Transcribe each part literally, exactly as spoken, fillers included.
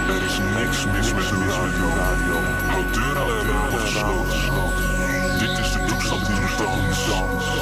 Er is niks mis met de radio. Houd deuren en ramen gesloten. Dit is de toestand in de dans.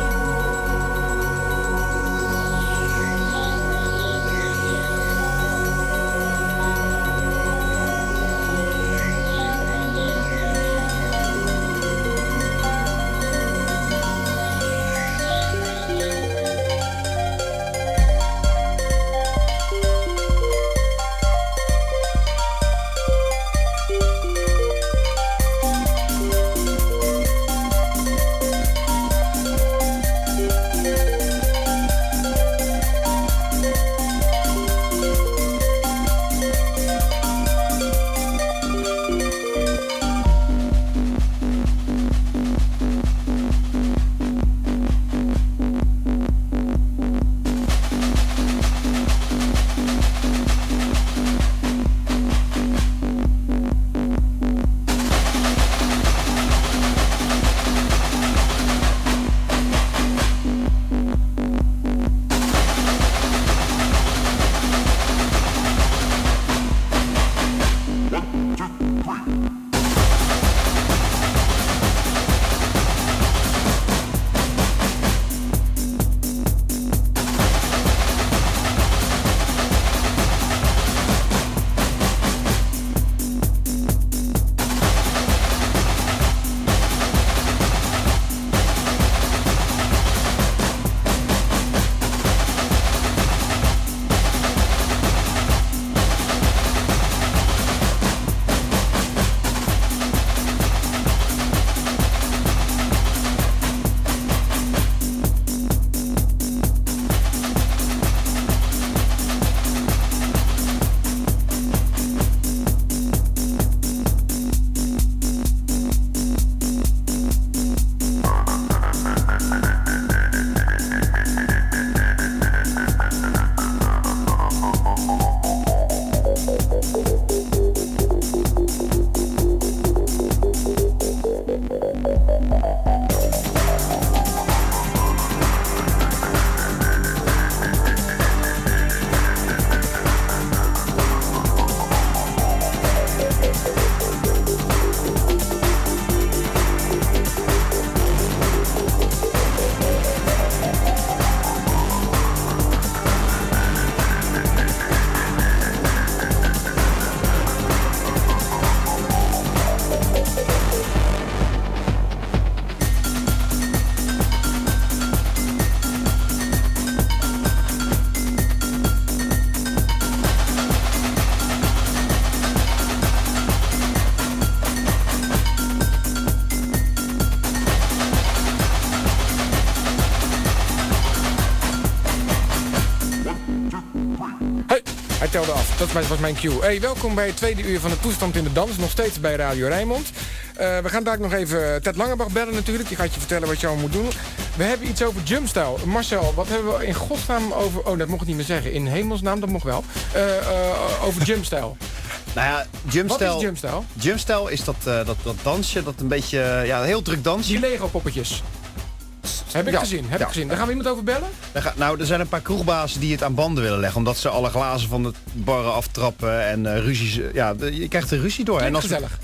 Telde af. Dat was mijn cue. Hey, welkom bij het tweede uur van de toestand in de dans. Nog steeds bij Radio Rijnmond. Uh, we gaan daar nog even Ted Langebach bellen natuurlijk. Die gaat je vertellen wat je allemaal moet doen. We hebben iets over jumpstyle. Marcel, wat hebben we in godsnaam over... Oh, dat mocht ik niet meer zeggen. In hemelsnaam, dat mocht wel. Uh, uh, over jumpstyle. Nou ja, jumpstyle... Wat is jumpstyle? Jumpstyle is dat, uh, dat, dat dansje, dat een beetje... Ja, een heel druk dansje. Die Lego-poppetjes. Heb ik ja, gezien, heb ja. ik gezien. Daar gaan we iemand over bellen? Nou, er zijn een paar kroegbazen die het aan banden willen leggen. Omdat ze alle glazen van de barren aftrappen en uh, ruzies... Ja, de, je krijgt er ruzie door. Klinkt en als gezellig.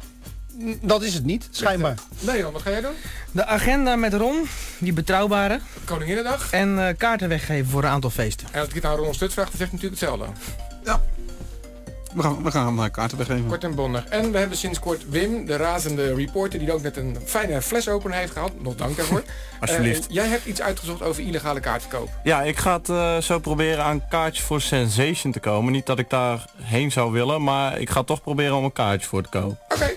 We, dat is het niet, schijnbaar. Nee, Ron, wat ga jij doen? De agenda met Ron, die betrouwbare. Koninginnedag. En uh, kaarten weggeven voor een aantal feesten. En als ik het aan Ron Stut vraag, dan zegt natuurlijk hetzelfde. Ja. We gaan, we gaan hem kaarten weggeven. Kort en bondig. En we hebben sinds kort Wim, de razende reporter, die ook net een fijne flesopener heeft gehad. Nog dank daarvoor. Alsjeblieft. Uh, jij hebt iets uitgezocht over illegale kaartverkoop. Ja, ik ga het uh, zo proberen aan kaartjes voor Sensation te komen. Niet dat ik daar heen zou willen, maar ik ga toch proberen om een kaartje voor te kopen. Oké. Okay.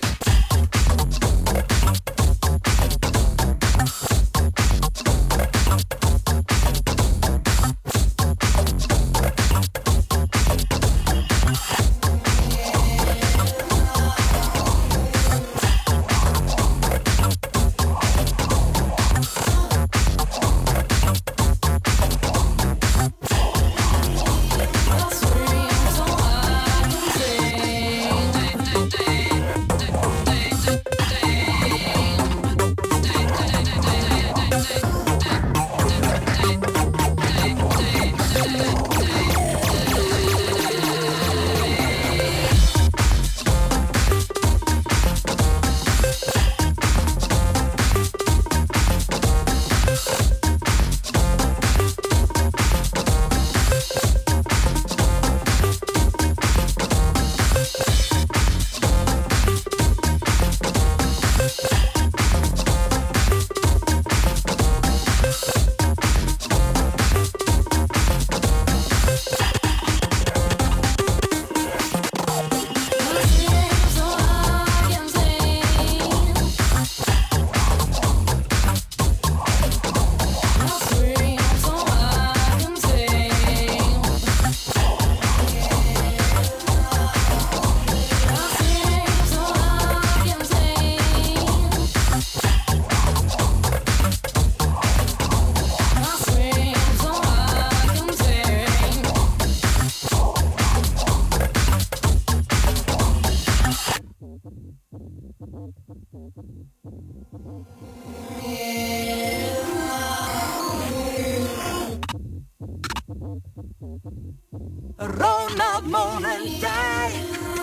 moon and die.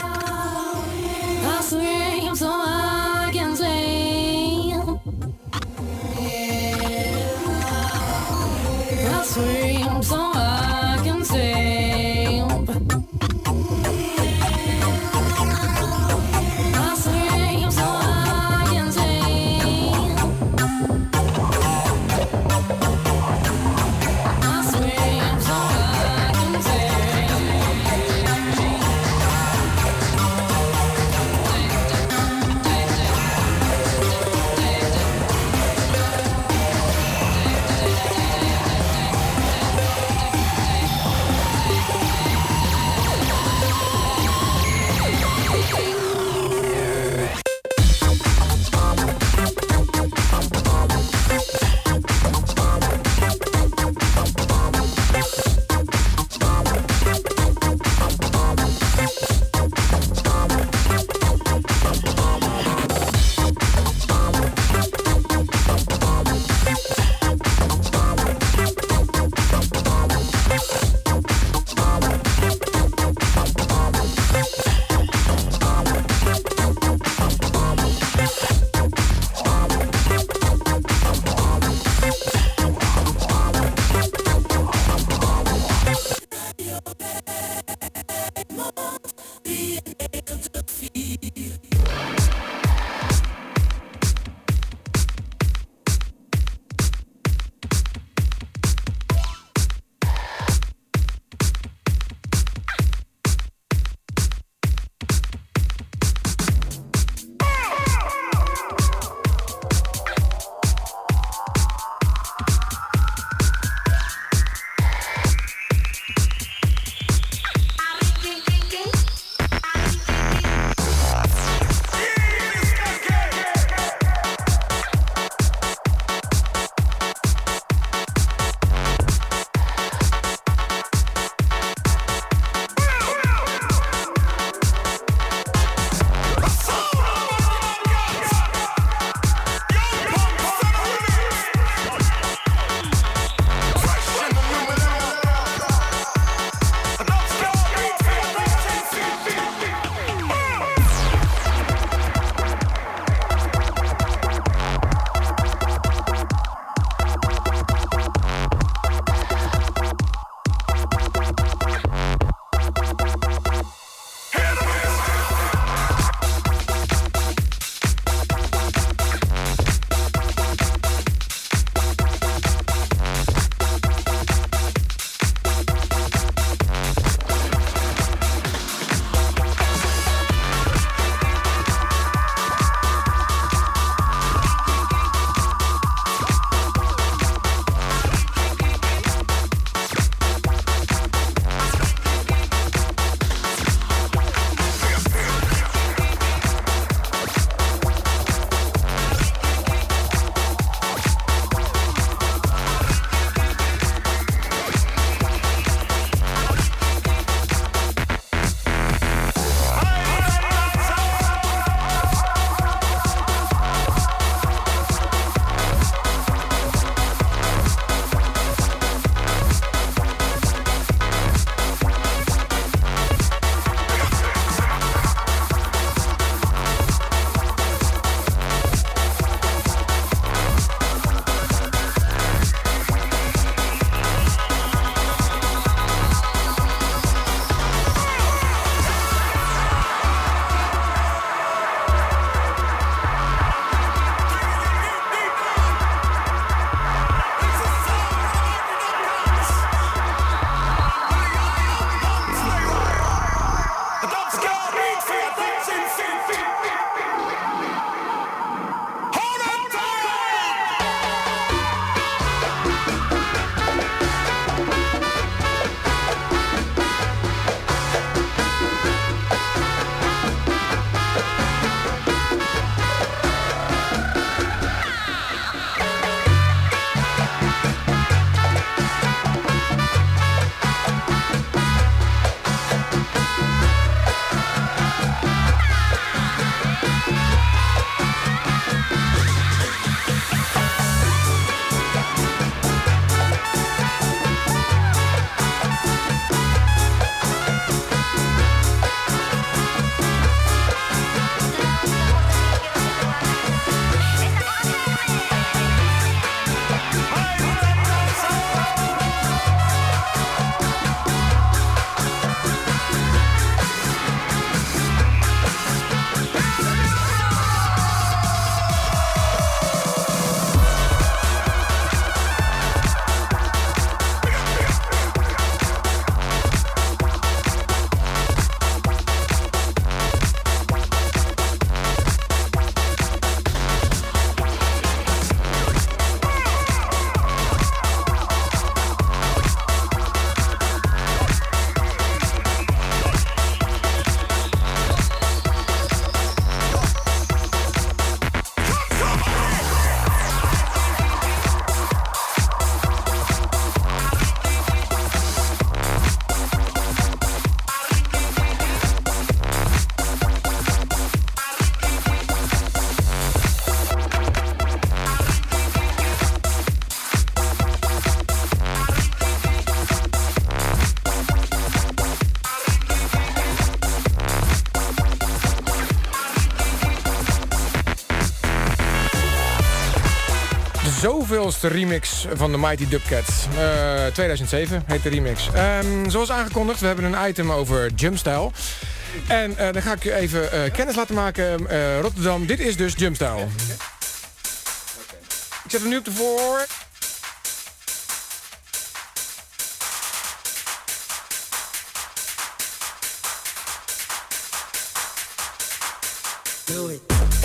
I scream so I can sleep. I scream so I can sleep. I scream so I can sleep. I scream so I can sleep. zoveelste remix van de Mighty Dubcats. Uh, tweeduizend zeven heet de remix. Um, zoals aangekondigd, we hebben een item over Jumpstyle. En uh, dan ga ik je even uh, kennis laten maken. Uh, Rotterdam, dit is dus Jumpstyle. Ik zet hem nu op de voor. Do it.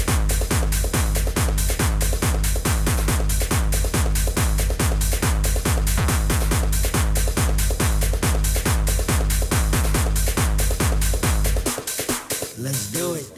Let's do it.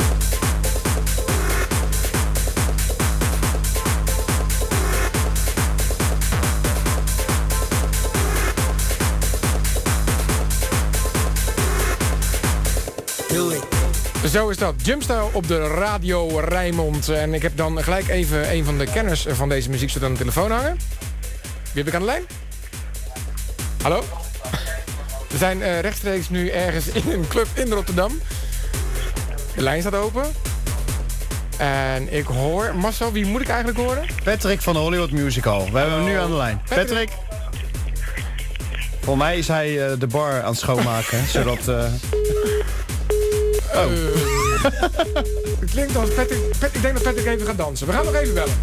Do it. Zo is dat. Jumpstyle op de Radio Rijnmond. En ik heb dan gelijk even een van de kenners van deze muziek aan de telefoon hangen. Wie heb ik aan de lijn? Hallo? We zijn uh, rechtstreeks nu ergens in een club in Rotterdam. De lijn staat open. En ik hoor... Marcel, wie moet ik eigenlijk horen? Patrick van de Hollywood Musical. We hebben hem nu aan de lijn. Patrick. Patrick. Volgens mij is hij uh, de bar aan het schoonmaken. zodat... Uh... Oh. Uh, het klinkt als Patrick, Patrick... Ik denk dat Patrick even gaat dansen. We gaan nog even bellen.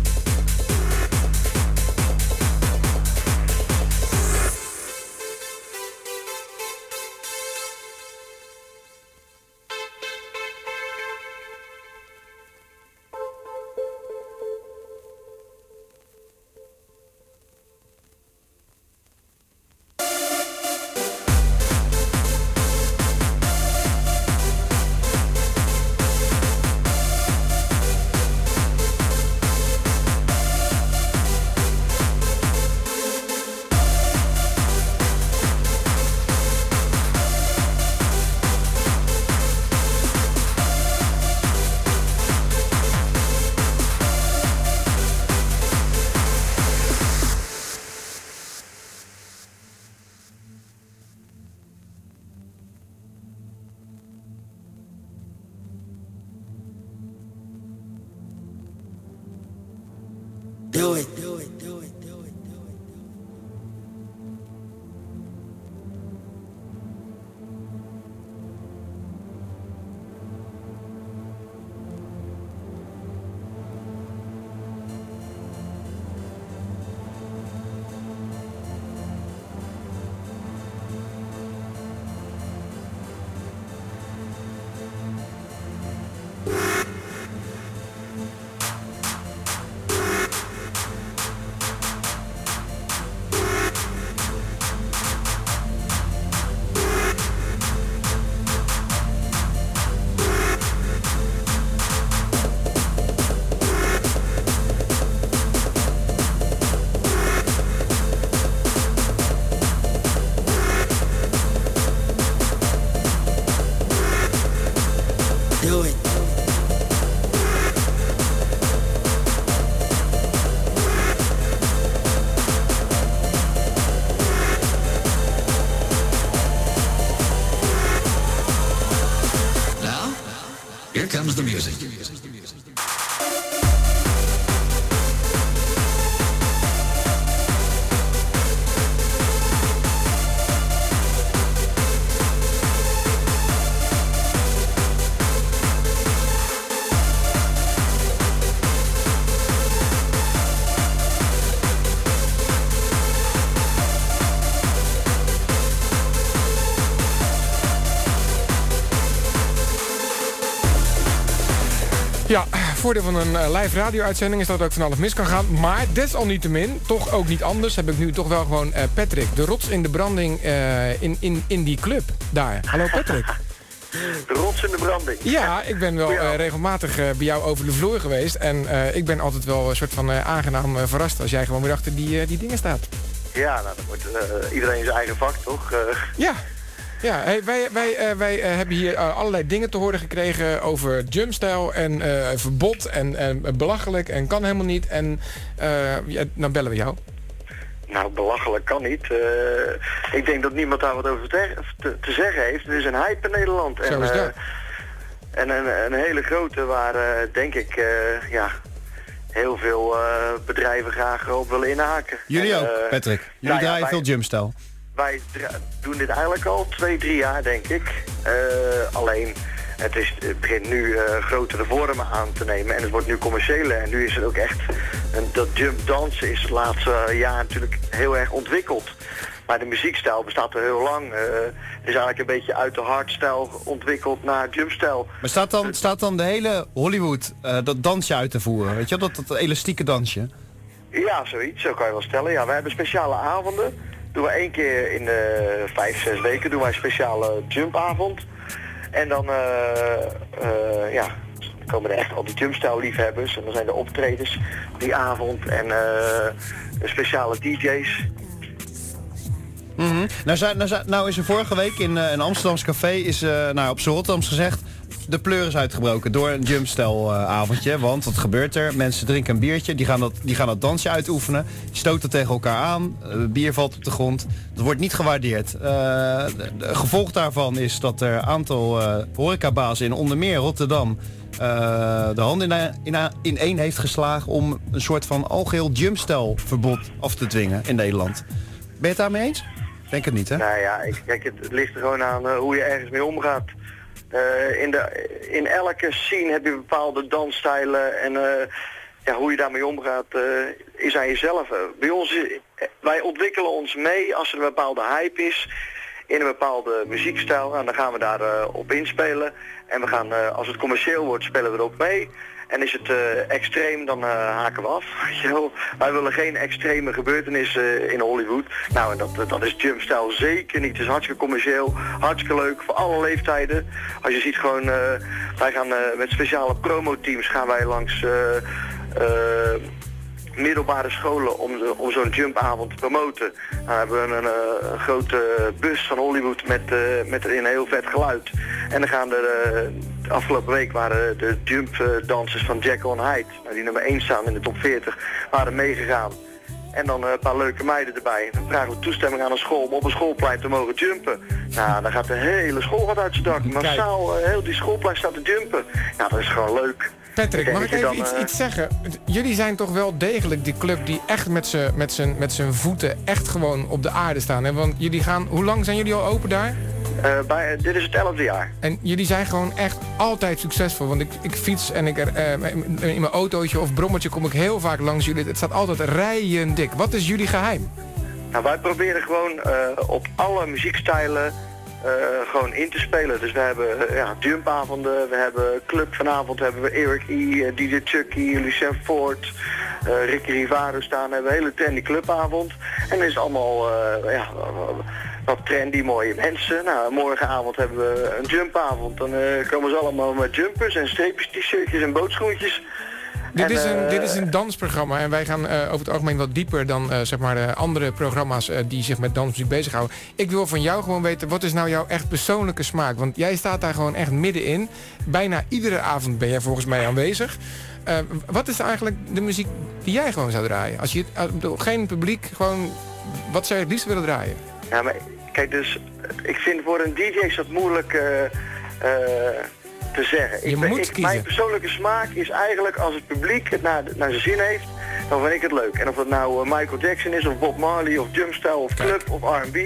Do it, do it, do it, do it, do it. Do it. Now, here comes the music. Ja, voordeel van een uh, live radio-uitzending is dat het ook van alles mis kan gaan. Maar desalniettemin, toch ook niet anders, heb ik nu toch wel gewoon uh, Patrick. De rots in de branding uh, in, in, in die club daar. Hallo Patrick. De rots in de branding. Ja, ik ben wel uh, regelmatig uh, bij jou over de vloer geweest. En uh, ik ben altijd wel een soort van uh, aangenaam uh, verrast als jij gewoon weer achter die, uh, die dingen staat. Ja, nou, dan wordt uh, iedereen zijn eigen vak, toch? Uh... Ja. Ja, hey, wij, wij, uh, wij uh, hebben hier uh, allerlei dingen te horen gekregen over jumpstyle en uh, verbod en uh, belachelijk en kan helemaal niet. En uh, ja, dan bellen we jou. Nou, belachelijk kan niet. Uh, ik denk dat niemand daar wat over te, te, te zeggen heeft. Er is een hype in Nederland. Zo en, is dat. Uh, en een, een hele grote waar, uh, denk ik, uh, ja, heel veel uh, bedrijven graag op willen inhaken. Jullie en, ook, uh, Patrick? Jullie nou draaien ja, wij, veel jumpstijl. Wij dra- doen dit eigenlijk al twee, drie jaar, denk ik. Uh, alleen, het, is, het begint nu uh, grotere vormen aan te nemen en het wordt nu commerciëler. En nu is het ook echt, een, dat jump dansen is het laatste jaar natuurlijk heel erg ontwikkeld. Maar de muziekstijl bestaat al heel lang. Uh, het is eigenlijk een beetje uit de hardstijl ontwikkeld naar jumpstijl. Maar staat dan, staat dan de hele Hollywood uh, dat dansje uit te voeren? Weet je wel, dat, dat elastieke dansje? Ja, zoiets. Zo kan je wel stellen. Ja, wij hebben speciale avonden. Doen we één keer in de vijf, zes weken doen wij een speciale jumpavond. En dan, uh, uh, ja, dan komen er echt al die jumpstijl liefhebbers. En dan zijn er optredens die avond en uh, speciale D J's. Mm-hmm. nou, zou, nou, zou, nou is er vorige week in uh, een Amsterdams café is, uh, nou, op z'n Rotterdams gezegd, de pleur is uitgebroken door een jumpstijl uh, avondje. Want wat gebeurt er? Mensen drinken een biertje, die gaan dat, die gaan dat dansje uitoefenen. Die stoten tegen elkaar aan, uh, het bier valt op de grond. Dat wordt niet gewaardeerd. Uh, de, de gevolg daarvan is dat er een aantal uh, horecabazen in onder meer Rotterdam Uh, de hand in, in, in één heeft geslagen om een soort van algeheel jumpstijl verbod af te dwingen in Nederland. Ben je het daarmee eens? Denk het niet, hè? Nou ja, ik, kijk, het, het ligt er gewoon aan uh, hoe je ergens mee omgaat. Uh, in, de, in elke scene heb je bepaalde dansstijlen en uh, ja, hoe je daarmee omgaat uh, is aan jezelf. Uh, bij ons, wij ontwikkelen ons mee als er een bepaalde hype is in een bepaalde muziekstijl. Nou, dan gaan we daar uh, op inspelen. En we gaan, uh, als het commercieel wordt, spelen we erop mee. En is het uh, extreem, dan uh, haken we af. Wij willen geen extreme gebeurtenissen uh, in Hollywood. Nou, en dat, dat is jumpstijl zeker niet. Het is hartstikke commercieel, hartstikke leuk, voor alle leeftijden. Als je ziet gewoon, uh, wij gaan uh, met speciale promoteams gaan wij langs uh, uh, middelbare scholen om, de, om zo'n jumpavond te promoten. Nou, dan hebben we een, een, een grote bus van Hollywood met, uh, met een heel vet geluid. En dan gaan er, uh, de afgelopen week waren de jumpdansers van Jekyll en Hyde, nou, die nummer één staan in de top veertig, waren meegegaan. En dan uh, een paar leuke meiden erbij. Dan vragen we toestemming aan een school om op een schoolplein te mogen jumpen. Nou, dan gaat de hele school wat uit zijn dak. Massaal, uh, heel die schoolplein staat te jumpen. Nou, dat is gewoon leuk. Patrick, mag ik even dan, iets, uh... iets zeggen? Jullie zijn toch wel degelijk die club die echt met z'n met z'n, met z'n voeten echt gewoon op de aarde staan. Hè? Want jullie gaan, hoe lang zijn jullie al open daar? Uh, bij, uh, dit is het elfde jaar. En jullie zijn gewoon echt altijd succesvol. Want ik, ik fiets en ik er, uh, in mijn autootje of brommetje kom ik heel vaak langs jullie. Het staat altijd rijen dik. Wat is jullie geheim? Nou, wij proberen gewoon uh, op alle muziekstijlen Uh, gewoon in te spelen. Dus we hebben uh, ja, jumpavonden, we hebben club vanavond, hebben we Eric E, uh, D J Chucky, Lucien Ford, uh, Ricky Rivaro staan, hebben we een hele trendy clubavond. En dan is het allemaal uh, ja, wat trendy, mooie mensen. Nou, morgenavond hebben we een jumpavond. Dan uh, komen ze allemaal met jumpers en streepjes, t-shirtjes en bootschoentjes. Dit is, een, uh, dit is een dansprogramma en wij gaan uh, over het algemeen wat dieper dan uh, zeg maar de andere programma's uh, die zich met dansmuziek bezighouden. Ik wil van jou gewoon weten, wat is nou jouw echt persoonlijke smaak? Want jij staat daar gewoon echt middenin. Bijna iedere avond ben jij volgens mij aanwezig. Uh, wat is eigenlijk de muziek die jij gewoon zou draaien? Als je uh, geen publiek, gewoon, wat zou je het liefst willen draaien? Ja, maar kijk, dus ik vind voor een D J is dat moeilijk uh, uh, te zeggen. Je ik, moet ik, kiezen. Mijn persoonlijke smaak is eigenlijk als het publiek het naar, naar zijn zin heeft, dan vind ik het leuk. En of dat nou uh, Michael Jackson is, of Bob Marley, of jumpstyle, of club, of R en B.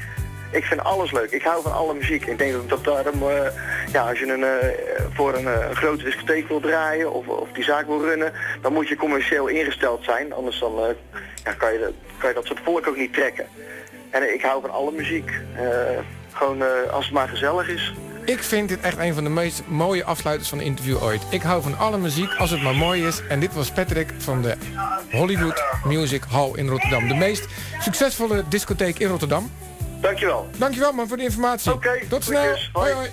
Ik vind alles leuk. Ik hou van alle muziek. Ik denk dat dat daarom, uh, ja, als je een, uh, voor een, uh, een grote discotheek wil draaien of, of die zaak wil runnen, dan moet je commercieel ingesteld zijn. Anders dan, uh, ja, kan, je, kan je dat soort volk ook niet trekken. En uh, ik hou van alle muziek. Uh, gewoon uh, als het maar gezellig is. Ik vind dit echt een van de meest mooie afsluiters van een interview ooit. Ik hou van alle muziek als het maar mooi is. En dit was Patrick van de Hollywood Music Hall in Rotterdam. De meest succesvolle discotheek in Rotterdam. Dankjewel. Dankjewel man voor de informatie. Oké. Okay, tot snel. Hoi. Hoi hoi.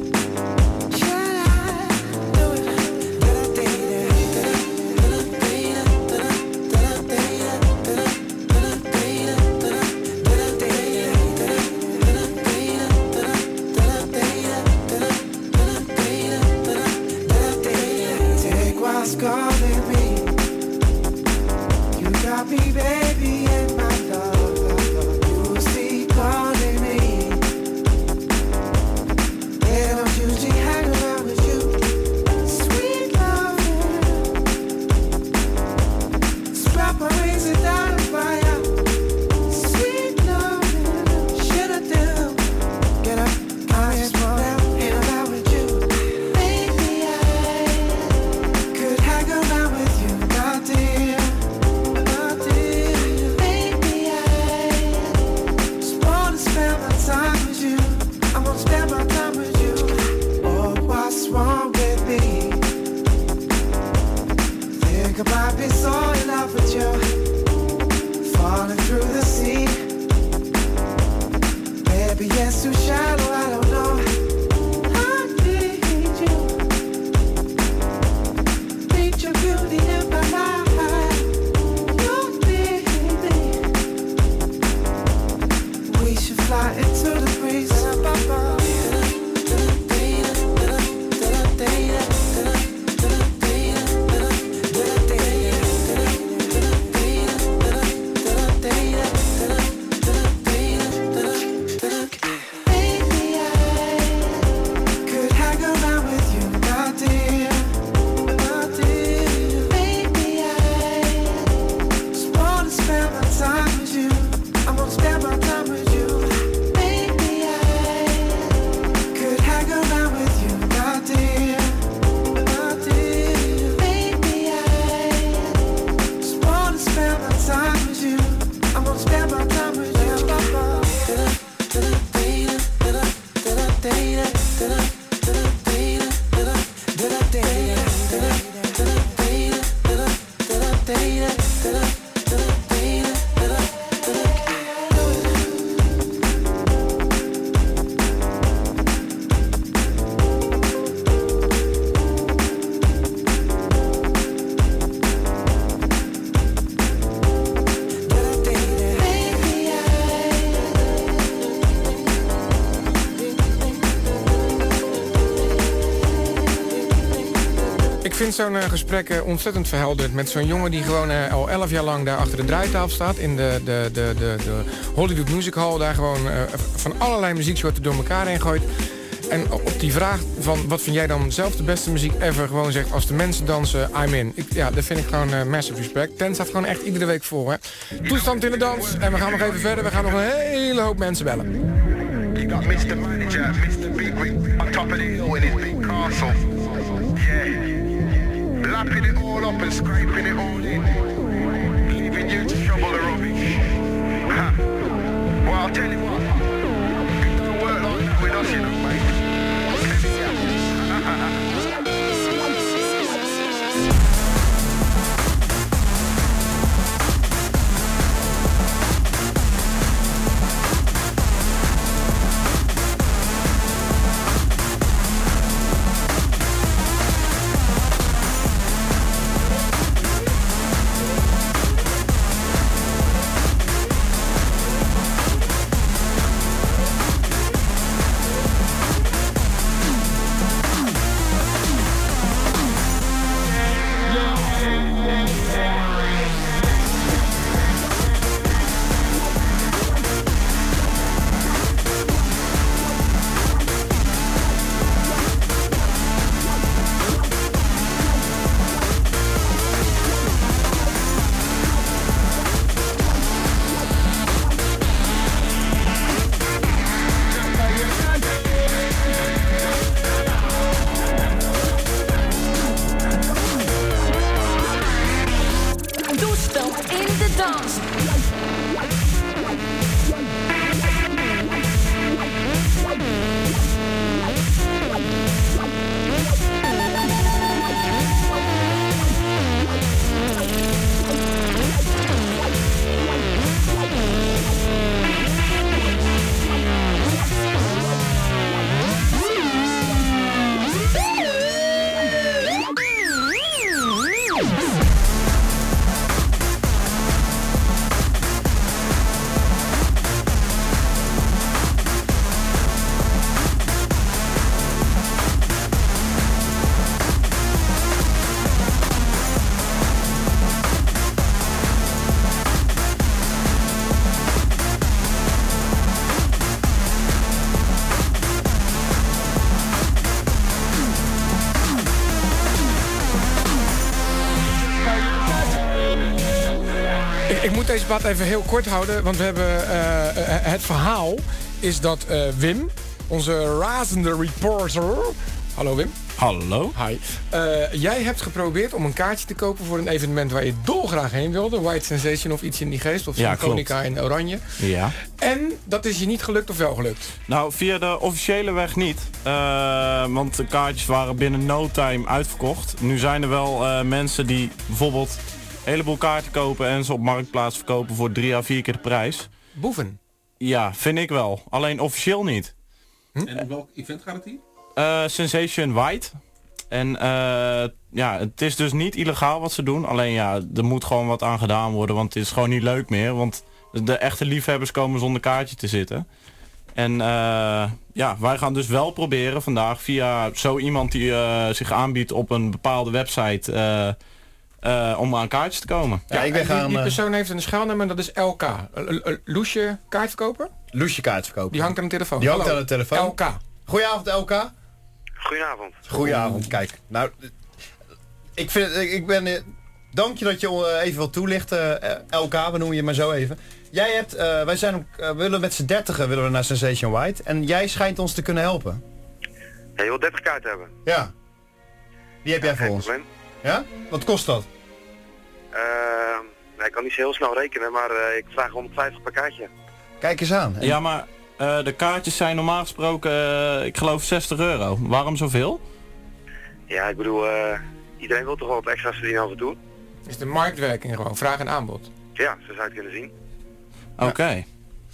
Should I do it? baby and my love. You will see calling me. They don't usually hang around with you. Sweet love. Strap my razor down the fire. Sweet love. Should I do? Get up, I just want out, ain't around with you. Maybe I could hang around with you, my dear, my dear. Maybe I just wanna spend my time with you. I wanna spend my time with you. Oh, what's wrong with me? Think I might be so in love with you. Falling through the sea. Maybe it's too shallow, I don't know. I need you. Need your beauty in my life. You need me. We should fly into the breeze. Maybe I could hang around with you, my dear, my dear. Maybe I just wanna spend my time with you. I wanna spend my time with you. Maybe I could hang around with you, my dear, my dear. Maybe I just wanna spend my time with you. I wanna spend my time with you. Ik vind zo'n uh, gesprek uh, ontzettend verhelderend met zo'n jongen die gewoon uh, al elf jaar lang daar achter de draaitafel staat in de, de, de, de, de Hollywood Music Hall. Daar gewoon uh, van allerlei muzieksoorten door elkaar heen gooit. En op die vraag van wat vind jij dan zelf de beste muziek ever, gewoon zegt als de mensen dansen, I'm in. Ik, ja, dat vind ik gewoon uh, massive respect. Ten staat gewoon echt iedere week voor, hè. Toestand in de dans. En we gaan nog even verder. We gaan nog een hele hoop mensen bellen. You got mister Manager, mister Big Wig on top of the hill in his big castle. Yeah. Lapping it all up and scraping it all in. Leaving you to shovel the rubbish. Ha. Well, I'll tell you what. It don't work like that with us, you know, mate. Ik, ik moet deze plaat even heel kort houden, want we hebben uh, het verhaal is dat uh, Wim, onze razende reporter... Hallo Wim. Hallo. Hi. Uh, jij hebt geprobeerd om een kaartje te kopen voor een evenement waar je dolgraag heen wilde. White Sensation of iets in die geest. Of ja, Symfonica in oranje. Ja. En dat is je niet gelukt of wel gelukt? Nou, via de officiële weg niet. Uh, want de kaartjes waren binnen no time uitverkocht. Nu zijn er wel uh, mensen die bijvoorbeeld een heleboel kaarten kopen en ze op Marktplaats verkopen voor drie à vier keer de prijs. Boeven? Ja, vind ik wel. Alleen officieel niet. Hm? En welk event gaat het hier? Uh, Sensation White. En uh, ja, het is dus niet illegaal wat ze doen. Alleen ja, er moet gewoon wat aan gedaan worden. Want het is gewoon niet leuk meer. Want de echte liefhebbers komen zonder kaartje te zitten. En uh, ja, wij gaan dus wel proberen vandaag via zo iemand die uh, zich aanbiedt op een bepaalde website... Uh, uh, om aan kaartjes te komen. Ja, ik ben gaan, die, die persoon heeft een schuilnaam en dat is L K. Loesje kaartverkoper? Loesje kaartverkoper. Die hangt aan de telefoon. Die hangt Hallo. aan de telefoon. L K. Goedenavond L K. Goedenavond. Goedenavond, kijk. Nou, ik vind ik, ik ben... Dank je dat je even wilt toelichten, uh, L K, we noemen je maar zo even. Jij hebt, uh, wij zijn, uh, we willen met z'n dertigen willen we naar Sensation White en jij schijnt ons te kunnen helpen. Ja, je wilt dertig kaarten hebben? Ja. Die heb ja, jij voor ons. Probleem. Ja? Wat kost dat? Uh, nee, ik kan niet zo heel snel rekenen, maar uh, ik vraag honderdvijftig per kaartje. Kijk eens aan. En... Ja, maar uh, de kaartjes zijn normaal gesproken, uh, ik geloof zestig euro. Waarom zoveel? Ja, ik bedoel, uh, iedereen wil toch wel wat extra's verdienen af en toe? Is de marktwerking gewoon, vraag en aanbod. Ja, zo zou je het kunnen zien. Oké. Okay. Ja.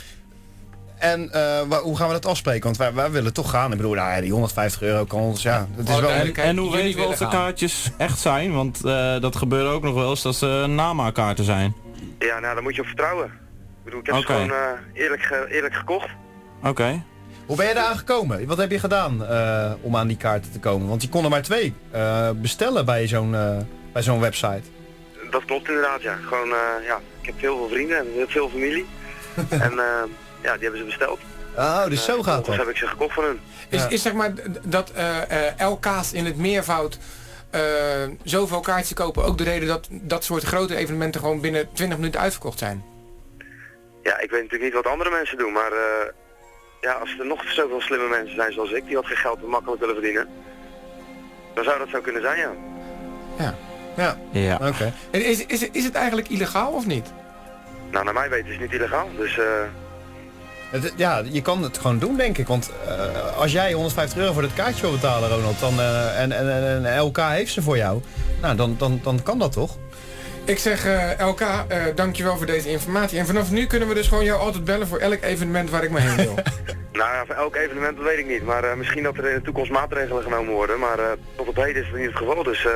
En uh, hoe gaan we dat afspreken? Want wij, wij willen toch gaan. Ik bedoel, nou ja, die honderdvijftig euro kan ons, ja. Dat is oh, wel... En, en hoe weten we of de kaartjes echt zijn? Want uh, dat gebeurt ook nog wel eens dat ze namaakkaarten zijn. Ja, nou, daar moet je op vertrouwen. Ik bedoel, ik heb okay. ze gewoon uh, eerlijk, ge eerlijk gekocht. Oké. Okay. Hoe ben je eraan gekomen? Wat heb je gedaan uh, om aan die kaarten te komen? Want je kon er maar twee uh, bestellen bij zo'n uh, bij zo'n website. Dat klopt inderdaad, ja. Gewoon, uh, ja, ik heb heel veel vrienden en heel veel familie. en uh, ja, die hebben ze besteld. Oh, dus en, zo uh, gaat dat. dat. heb ik ze gekocht van hun. Is, ja. is zeg maar dat uh, uh, L K's in het meervoud uh, zoveel kaartjes kopen ook de reden dat dat soort grote evenementen gewoon binnen twintig minuten uitverkocht zijn? Ja, ik weet natuurlijk niet wat andere mensen doen, maar uh, ja, als er nog zoveel slimme mensen zijn zoals ik, die wat geen geld makkelijk willen verdienen, dan zou dat zo kunnen zijn, ja. Ja. Ja, ja. Oké. Okay. En is, is, is het eigenlijk illegaal of niet? Nou, naar mij weten is het niet illegaal, dus... Uh... Het, ja, je kan het gewoon doen, denk ik. Want uh, als jij honderdvijftig euro voor dat kaartje wil betalen, Ronald, dan, uh, en, en, en, en L K heeft ze voor jou, nou, dan, dan, dan kan dat toch? Ik zeg uh, L K, uh, dankjewel voor deze informatie. En vanaf nu kunnen we dus gewoon jou altijd bellen voor elk evenement waar ik me heen wil. Nou ja, voor elk evenement dat weet ik niet. Maar uh, misschien dat er in de toekomst maatregelen genomen worden. Maar uh, tot op heden is het niet het geval. Dus uh,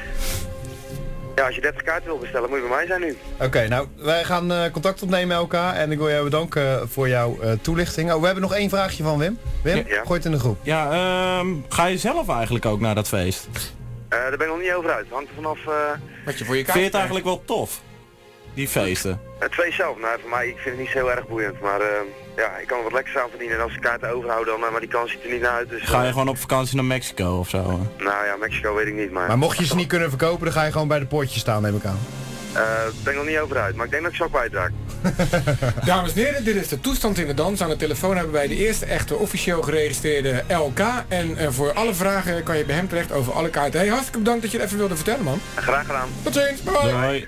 ja, als je dertig kaarten wil bestellen, moet je bij mij zijn nu. Oké, okay, nou, wij gaan uh, contact opnemen met elkaar. En ik wil jou bedanken voor jouw uh, toelichting. Oh, we hebben nog één vraagje van Wim. Wim, ja. Gooi het in de groep. Ja, uh, ga je zelf eigenlijk ook naar dat feest? Uh, daar ben ik nog niet over uit. Het hangt er vanaf... Uh, Wat je voor je kaart Vind je het eigenlijk wel tof? Die feesten? Het feest zelf, nou voor mij, ik vind het niet zo heel erg boeiend. Maar uh, ja, ik kan er wat lekkers aan verdienen. En als ik kaarten overhoud dan, uh, maar die kans ziet er niet naar uit. Dus, uh, ga je gewoon op vakantie naar Mexico of zo? Nou ja, Mexico weet ik niet, maar... Maar mocht je ze niet kunnen verkopen, dan ga je gewoon bij de poortjes staan, neem ik aan. Uh, daar ben ik nog niet over uit, maar ik denk dat ik zo kwijtraak. Dames en heren, dit is de toestand in de dans. Aan de telefoon hebben wij de eerste echte officieel geregistreerde L K. En uh, voor alle vragen kan je bij hem terecht over alle kaarten. Hey, hartstikke bedankt dat je het even wilde vertellen, man. Graag gedaan. Tot ziens, bye. Bye.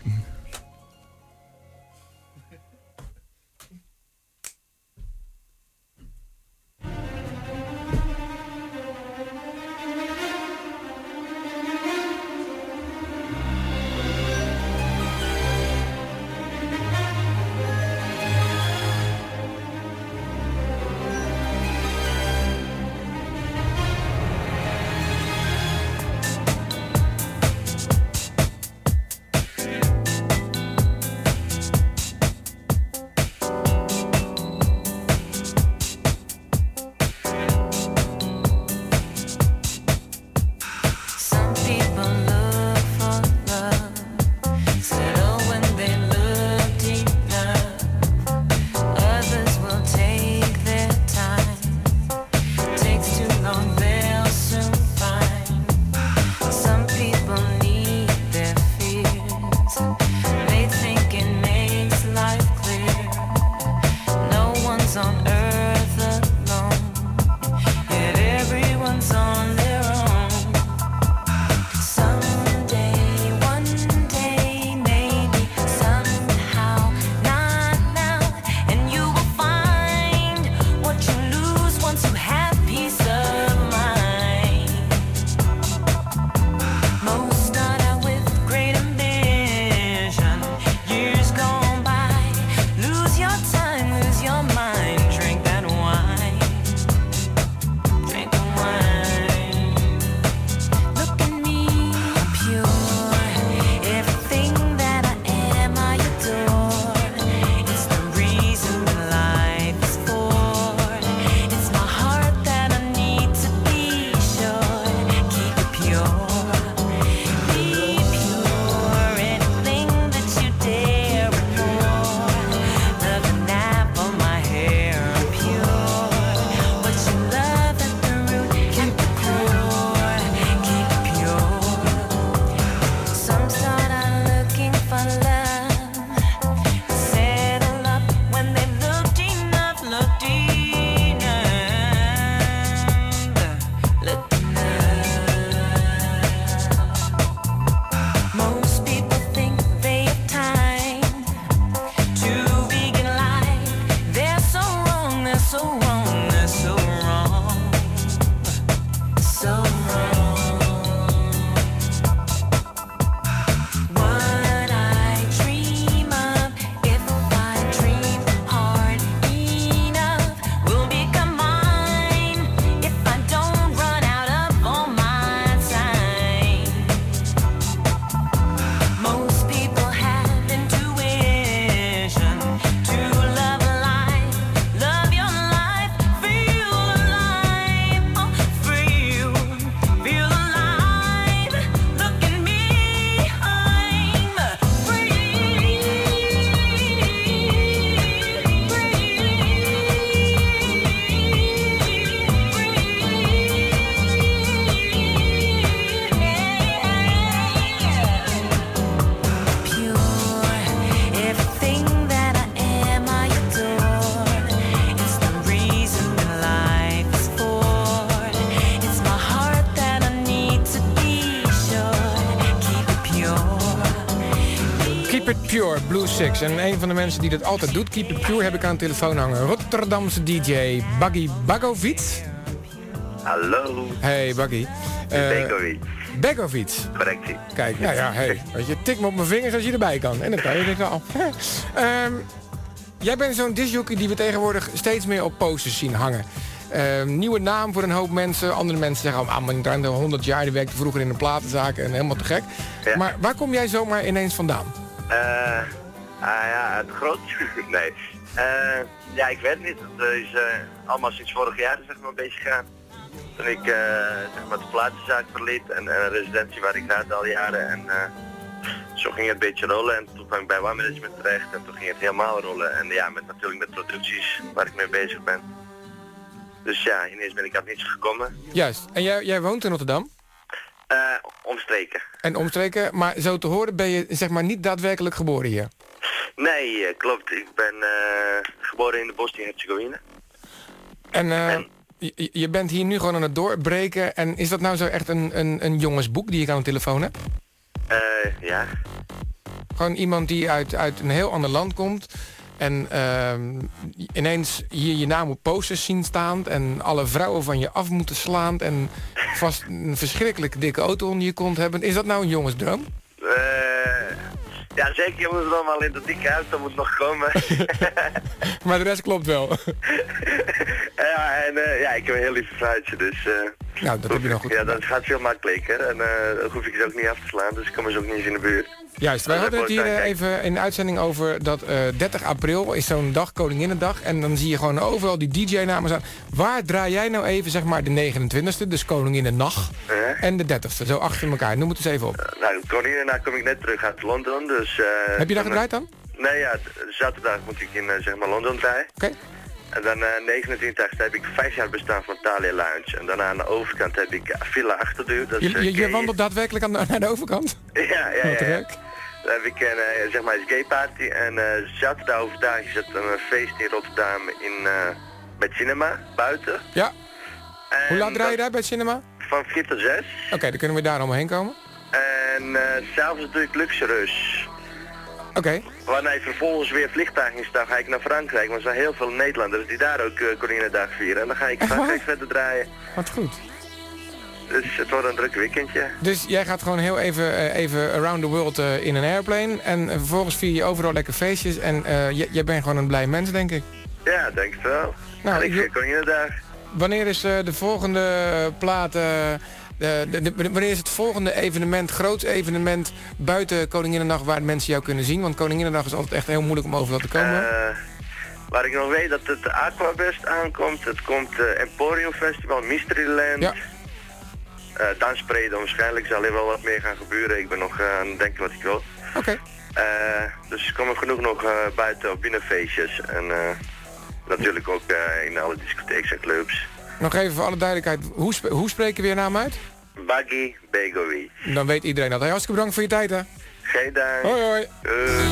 Six. En een van de mensen die dat altijd doet, Keep It Pure, heb ik aan de telefoon hangen. Rotterdamse D J Buggy Bagovic. Hallo. Hey Buggy. Uh, Begovic. Begovic. Correctie. Kijk, nou ja, hey, weet je, tik me op mijn vingers als je erbij kan. En dan kan je dit al. um, jij bent zo'n discjockey die we tegenwoordig steeds meer op posters zien hangen. Uh, nieuwe naam voor een hoop mensen. Andere mensen zeggen, ah, maar ik draai al honderd jaar, die werkte vroeger in een platenzaak en helemaal te gek. Ja. Maar waar kom jij zomaar ineens vandaan? Uh, ah ja, het groot. nee. Uh, ja, ik weet het niet. Het is uh, allemaal sinds vorig jaar zeg maar, bezig gegaan. Toen ik uh, zeg maar de platenzaak verliet en uh, een residentie waar ik raadde al jaren. En uh, zo ging het een beetje rollen en toen kwam ik bij One Management terecht en toen ging het helemaal rollen. En ja, met, natuurlijk met producties waar ik mee bezig ben. Dus ja, ineens ben ik aan niets gekomen. Juist. En jij, jij woont in Rotterdam? Uh, omstreken. En omstreken, maar zo te horen ben je zeg maar niet daadwerkelijk geboren hier? Nee, uh, klopt. Ik ben uh, geboren in de Bosnië-Herzegovina. En, uh, en je, je bent hier nu gewoon aan het doorbreken. En is dat nou zo echt een, een, een jongensboek die ik aan de telefoon heb? Uh, ja. Gewoon iemand die uit, uit een heel ander land komt. En uh, ineens hier je naam op posters zien staan. En alle vrouwen van je af moeten slaan. En vast een verschrikkelijk dikke auto onder je kont hebben. Is dat nou een jongensdroom? Uh, ja, zeker. Je moet dan wel in de dikke auto moet nog komen. Maar de rest klopt wel. ja, en uh, ja, ik heb een heel lieve vrouwtje. Dus uh, nou, dat heb je nog goed. Ja, dat gaat veel makkelijker. En uh, dan hoef ik ze ook niet af te slaan. Dus ik kom ze ook niet eens in de buurt. Juist, wij hadden het hier uh, even in de uitzending over dat uh, dertig april is zo'n dag, Koninginnedag. En dan zie je gewoon overal die D J-namen staan. Waar draai jij nou even, zeg maar, de negenentwintigste, dus Koninginnennacht, uh-huh. en de dertigste, zo achter elkaar? Noem het eens even op. Uh, nou, Koninginnendag kom ik net terug uit Londen, dus... Uh, Heb je daar gedraaid dan? Nee, ja, zaterdag moet ik in, uh, zeg maar, Londen draaien. Oké. Okay. En dan uh, negenentwintigste heb ik vijf jaar bestaan van Thalia Lounge. En daarna aan de overkant heb ik Villa Achterdeur. Dat je, is, uh, je, je wandelt daadwerkelijk aan de, naar de overkant? Ja, ja, ja. ja, ja. Dan heb ik een uh, zeg maar een gay party en uh, zaterdag overdag is het een feest in Rotterdam in, uh, met cinema, buiten. Ja. En hoe laat draai je daar bij het cinema? Van vier tot zes. Oké, okay, dan kunnen we daar allemaal heen komen. En uh, s'avonds doe ik Luxerus. Oké. Okay. Wanneer vervolgens weer vliegtuig is, dan ga ik naar Frankrijk. Want er zijn heel veel Nederlanders die daar ook uh, Koninginnedag vieren. En dan ga ik in Frankrijk verder draaien. Wat goed. Dus het wordt een druk weekendje. Dus jij gaat gewoon heel even, uh, even around the world uh, in een airplane. En uh, vervolgens vier je overal lekker feestjes. En uh, jij bent gewoon een blij mens, denk ik. Ja, denk het wel. Nou, en ik vind Koninginnedag. Wanneer is uh, de volgende plaat... Uh, de, de, de, wanneer is het volgende evenement, groots evenement... buiten Koninginnedag waar mensen jou kunnen zien? Want Koninginnedag is altijd echt heel moeilijk om overal te komen. Uh, waar ik nog weet dat het Aquabest aankomt. Het komt uh, Emporium Festival, Mysteryland... Ja. Uh, Danspreden, waarschijnlijk zal er wel wat meer gaan gebeuren. Ik ben nog uh, aan het denken wat ik wil. Oké. Okay. Uh, dus er komen genoeg nog uh, buiten op binnenfeestjes. En uh, natuurlijk ook uh, in alle discotheken en clubs. Nog even voor alle duidelijkheid, hoe, sp hoe spreken we je naam uit? Buggy Begovic. Dan weet iedereen dat. Hey, hartstikke bedankt voor je tijd, hè. Geen dank. Hoi, hoi. Uh.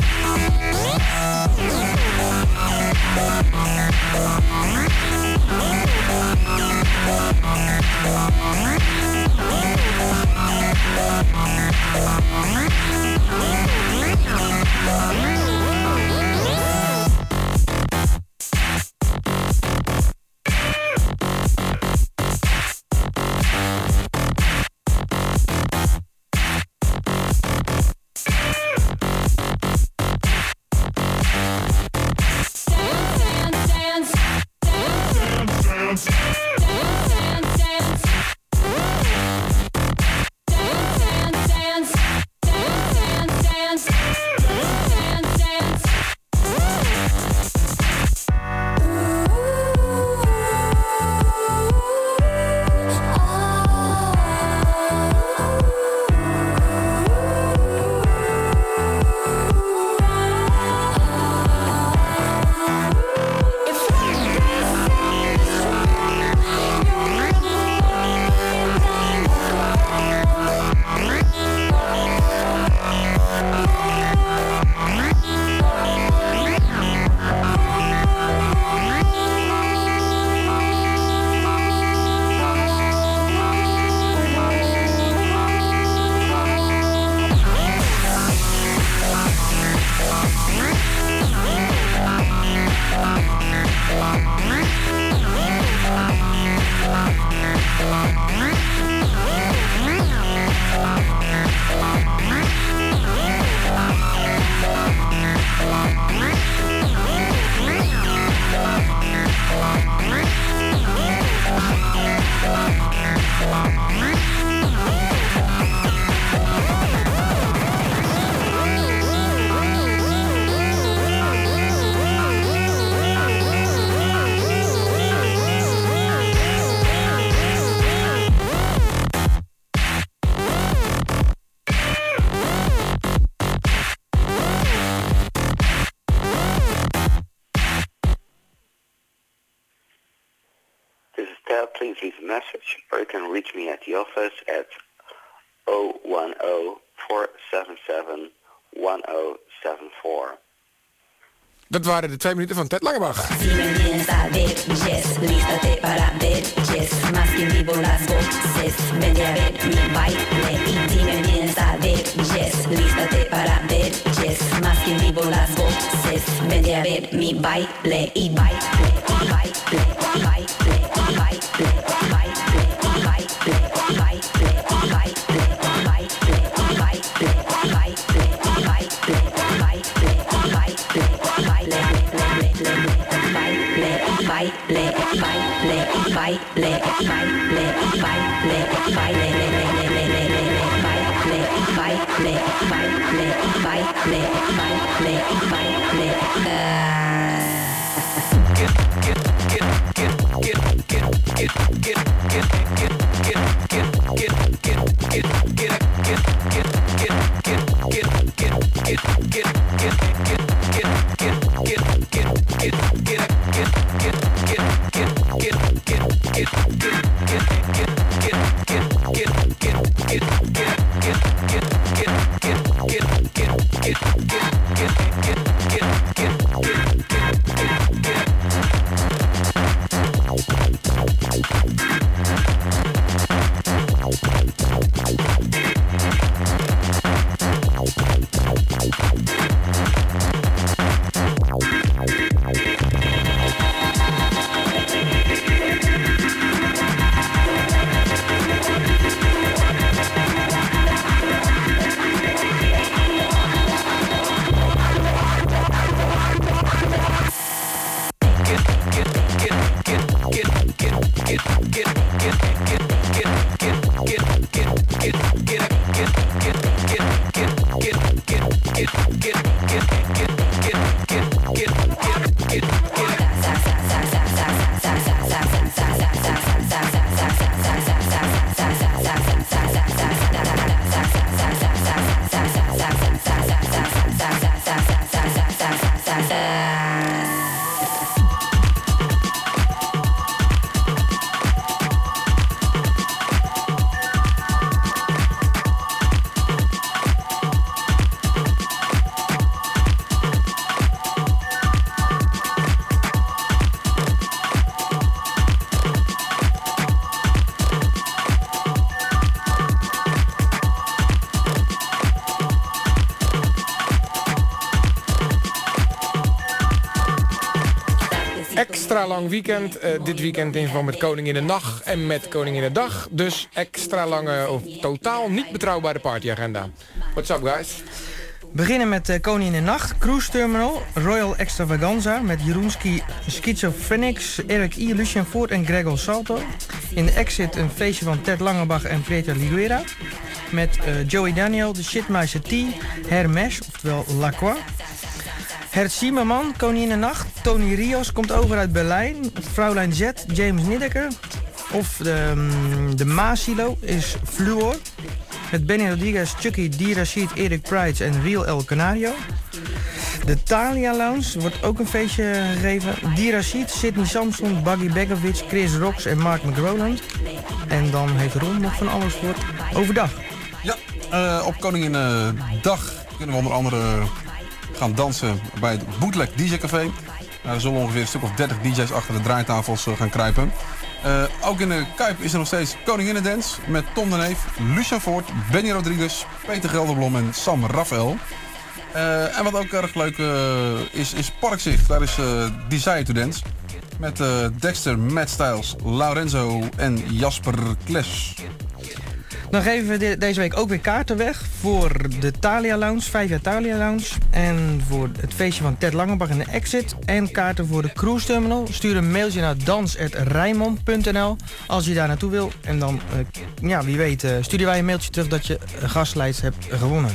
uh, please leave a message, or you can reach me at the office at zero one zero four seven seven one zero seven four. Dat waren de twee minuten van Ted Langebach. Si me vienes a ver, yes, lístate para ver, yes, más que en vivo las voces, vente a ver mi baile. Y si me vienes a ver, yes, lístate para ver, yes, más que en vivo las voces, vente a ver mi baile. Y baile, y baile, y baile, y baile, y baile, y baile, y baile, y baile, y baile, y baile, y baile, y baile, y baile, Extra lang weekend. Uh, dit weekend in verband met Koninginnedag en met Koninginnedag. Dus extra lange of totaal niet betrouwbare partyagenda. What's up, guys? Beginnen met uh, Koninginnenacht, Cruise Terminal, Royal Extravaganza met Jeroenski Schizophrenics, Eric I, Lucien Voort en Gregor Salto. In de Exit een feestje van Ted Langebach en Peter Liguera. Met uh, Joey Daniel, de Shitmeister T, Hermes, oftewel Lacroix. Hert Zimmerman, Koninginnenacht, Tony Rios komt over uit Berlijn. Vrouwlijn Z, James Niddeker. Of de, um, de Maasilo is Fluor. Met Benny Rodriguez, Chucky, D. Rashid, Eric Prides en Real El Canario. De Thalia Lounge wordt ook een feestje gegeven. D. Rashid, Sidney Samson, Buggy Begovic, Chris Rocks en Mark McRoland. En dan heeft Ron nog van alles voor overdag. Ja, uh, op Koninginnedag kunnen we onder andere gaan dansen bij het Bootleg D J Café. Nou, er zullen ongeveer een stuk of dertig D J's achter de draaitafels uh, gaan kruipen. Uh, ook in de Kuip is er nog steeds Koninginnedans met Tom de Neef, Lucien Voort, Benny Rodriguez, Peter Gelderblom en Sam Raphael. Uh, en wat ook erg leuk uh, is, is Parkzicht. Daar is uh, Desire to Dance met uh, Dexter, Matt Styles, Lorenzo en Jasper Kles. Dan geven we de, deze week ook weer kaarten weg voor de Thalia Lounge, vijf jaar Thalia Lounge. En voor het feestje van Ted Langebach en de Exit. En kaarten voor de Cruise Terminal. Stuur een mailtje naar dans apenstaartje rijnmond punt n l als je daar naartoe wil. En dan, uh, ja, wie weet, uh, sturen wij een mailtje terug dat je een gastlijst hebt gewonnen.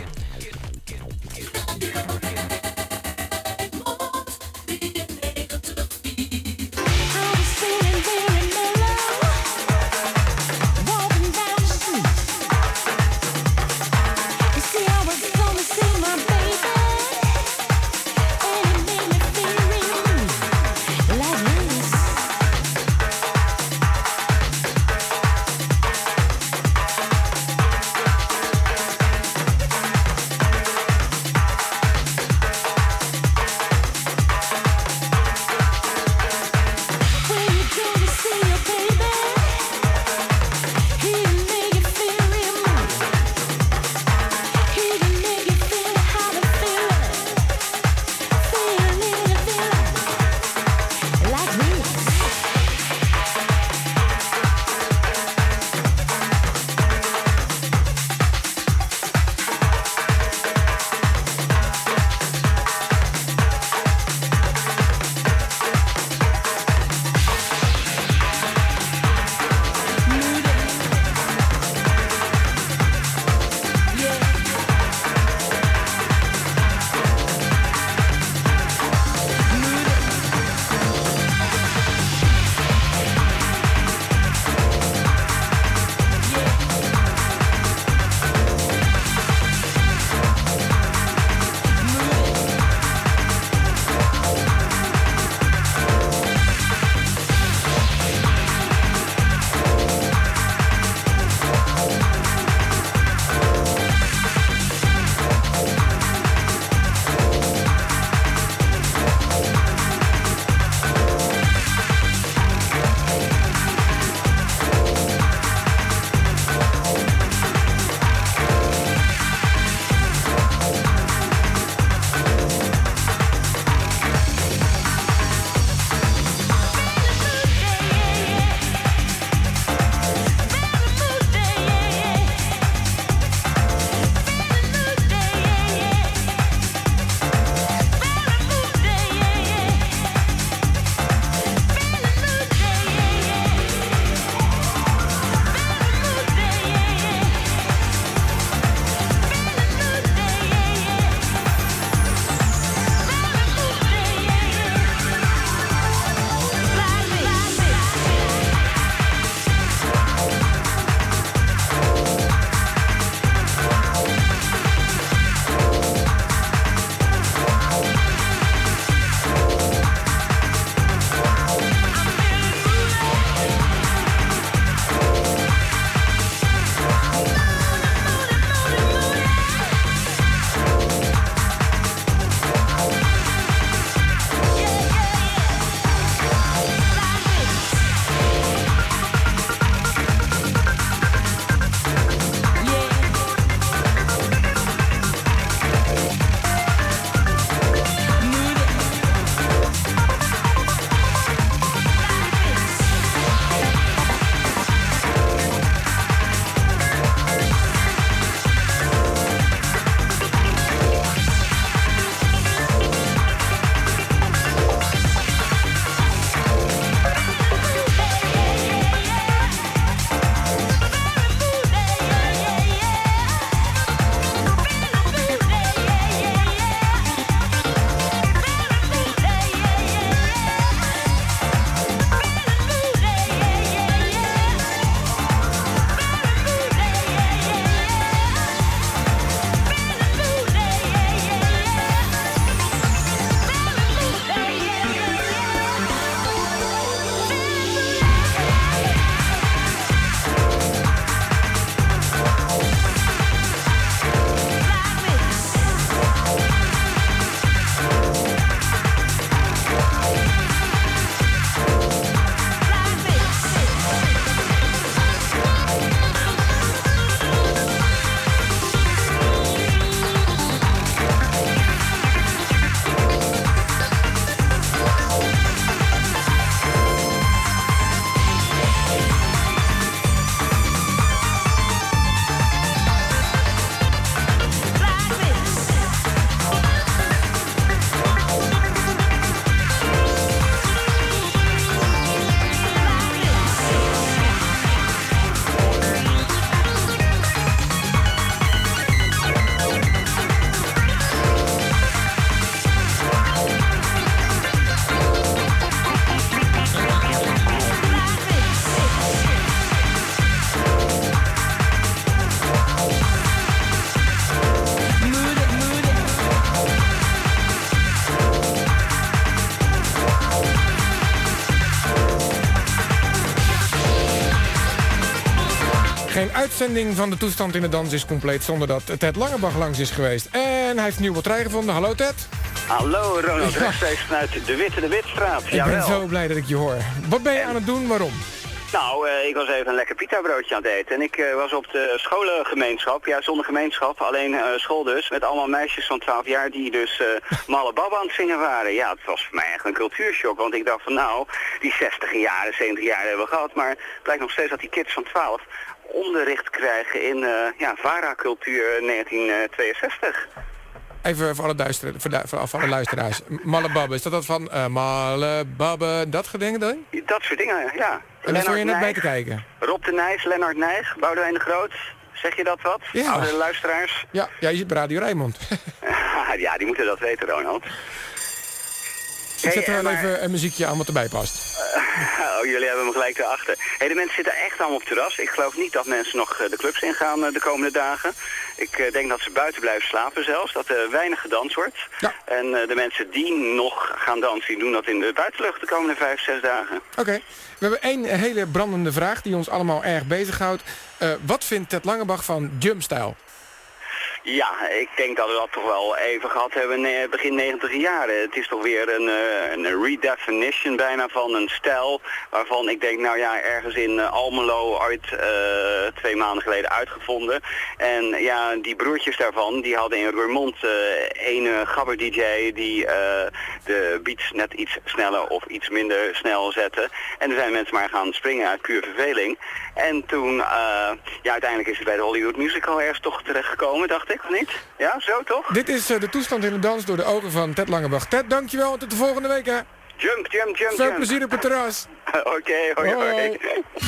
Geen uitzending van de toestand in de dans is compleet zonder dat Ted Langebach langs is geweest. En hij heeft een nieuwe batterij gevonden. Hallo Ted. Hallo Ronald, Ja. rechtstreeks vanuit de Witte de Witstraat. Ik Jawel. ben zo blij dat ik je hoor. Wat ben je aan het doen? Waarom? Nou, eh, ik was even een lekker pita broodje aan het eten. En ik eh, was op de scholengemeenschap, ja zonder gemeenschap, alleen eh, school dus, met allemaal meisjes van twaalf jaar die dus uh, Malle Baba aan het zingen waren. Ja, het was voor mij echt een cultuurshock, want ik dacht van nou, die zestig jaren, zeventig jaar hebben we gehad, maar het blijkt nog steeds dat die kids van twaalf onderricht krijgen in uh, ja, Vara-cultuur negentien tweeënzestig. Even voor alle, duister, voor, du- voor alle luisteraars. Malle Babbe, is dat dat van uh, Malle Babbe, dat geding dan? Dat soort dingen, ja. En daar stond je net Nijg, bij te kijken. Rob de Nijs, Lennart Nijg, Boudewijn de Groot. Zeg je dat wat? Ja. Oude luisteraars? Ja, ja, je zit bij Radio Rijnmond. Ja, die moeten dat weten, Ronald. Ik zet er Hey, wel maar- even een muziekje aan wat erbij past. Oh, jullie hebben me gelijk erachter. Hey, de mensen zitten echt allemaal op het terras. Ik geloof niet dat mensen nog eh, de clubs ingaan eh, de komende dagen. Ik eh, denk dat ze buiten blijven slapen zelfs. Dat er weinig gedanst wordt. Ja. En eh, de mensen die nog gaan dansen, die doen dat in de buitenlucht de komende vijf, zes dagen. Oké, we hebben één hele brandende vraag die ons allemaal erg bezighoudt. Uh, wat vindt Ted Langebach van jumpstyle? Ja, ik denk dat we dat toch wel even gehad hebben in eh, begin negentig jaren. Het is toch weer een, eh, een redefinition bijna van een stijl waarvan ik denk, nou ja, ergens in eh, Almelo ooit eh, twee maanden geleden uitgevonden. En ja, die broertjes daarvan, die hadden in Roermond eh een gabber-D J die eh, de beats net iets sneller of iets minder snel zette. En er zijn mensen maar gaan springen uit puur verveling. En toen, uh, ja, uiteindelijk is het bij de Hollywood Musical ergens toch terechtgekomen, dacht ik, of niet? Ja, zo toch? Dit is uh, de toestand in de dans door de ogen van Ted Langebach. Ted, dankjewel. Tot de volgende week, hè. Jump, jump, jump, Veel jump. plezier op het terras. Oké, okay, hoi, hoi. Hoi.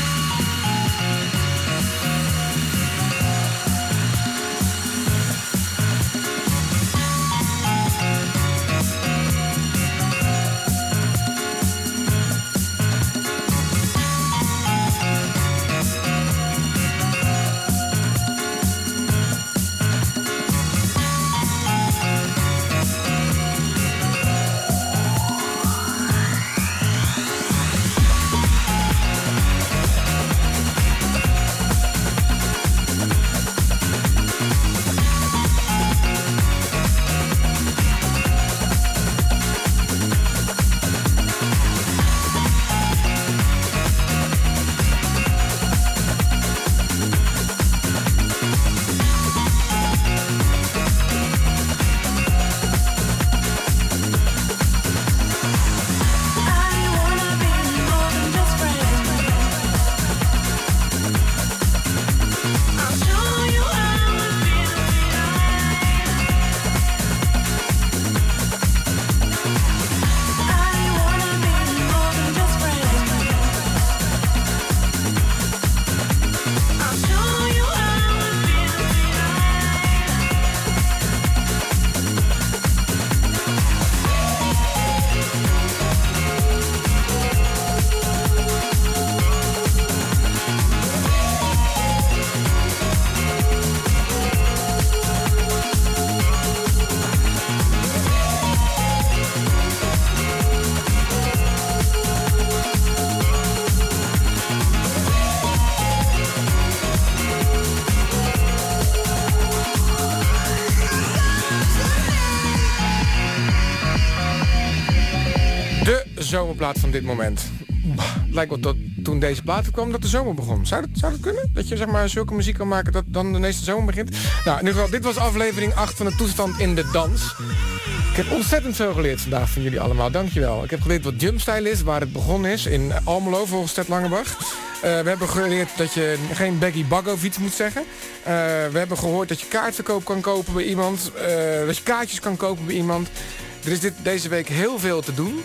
zomerplaat van dit moment. Het lijkt wel dat toen deze plaat kwam dat de zomer begon. Zou dat, zou dat kunnen? Dat je zeg maar zulke muziek kan maken dat dan de meeste zomer begint? Nou, in ieder geval, dit was aflevering acht van de toestand in de dans. Ik heb ontzettend veel geleerd vandaag van jullie allemaal. Dankjewel. Ik heb geleerd wat jumpstyle is, waar het begonnen is. In Almelo, volgens Ted Langebach. Uh, we hebben geleerd dat je geen baggy bag of iets moet zeggen. Uh, we hebben gehoord dat je kaartverkoop kan kopen bij iemand. Uh, dat je kaartjes kan kopen bij iemand. Er is dit, deze week heel veel te doen.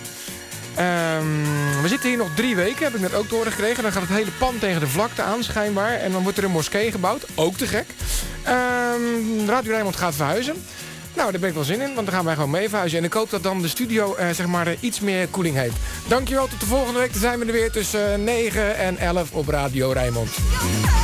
Um, we zitten hier nog drie weken, heb ik net ook te horen gekregen. Dan gaat het hele pand tegen de vlakte aan, schijnbaar. En dan wordt er een moskee gebouwd. Ook te gek. Um, Radio Rijnmond gaat verhuizen. Nou, daar ben ik wel zin in, want dan gaan wij gewoon mee verhuizen. En ik hoop dat dan de studio uh, zeg maar, uh, iets meer koeling heeft. Dankjewel, tot de volgende week. Dan zijn we er weer tussen uh, negen en elf op Radio Rijnmond.